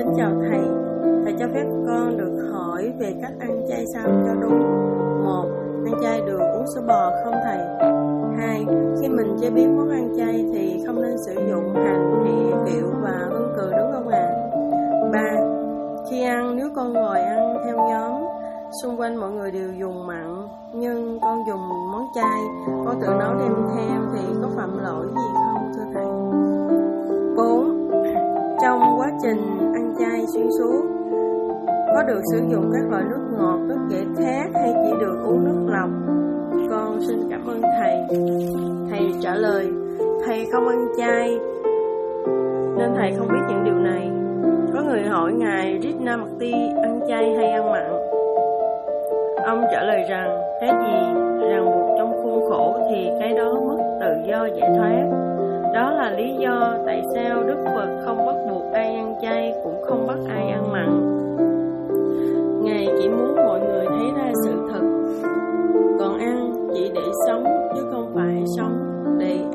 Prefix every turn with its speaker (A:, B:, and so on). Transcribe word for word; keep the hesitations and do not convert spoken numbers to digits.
A: Kính chào thầy. Thầy cho phép con được hỏi về cách ăn chay sao cho đúng. Một, ăn chay được uống sữa bò không thầy? Hai, khi mình chế biến món ăn chay thì không nên sử dụng hành, thì rượu và hương cừ đúng không ạ? À? Ba, khi ăn nếu con ngồi ăn theo nhóm, xung quanh mọi người đều dùng mặn, nhưng con dùng món chay, con tự nấu đem theo thì có phạm lỗi gì không thưa thầy? Bốn, trong quá trình ăn chay xuyên suốt, có được sử dụng các loại nước ngọt, nước giải khát hay chỉ được uống nước lọc? Con xin cảm ơn thầy. Thầy trả lời, thầy không ăn chay nên thầy không biết những điều này. Có người hỏi ngài Krishnamurti ăn chay hay ăn mặn. Ông trả lời rằng cái gì ràng buộc trong khuôn khổ thì cái đó mất tự do giải thoát. Đó là lý do tại sao Đức Phật không bắt buộc ai ăn chay, cũng không bắt ai ăn mặn. Ngài chỉ muốn mọi người thấy ra sự thật. Còn ăn chỉ để sống chứ không phải sống để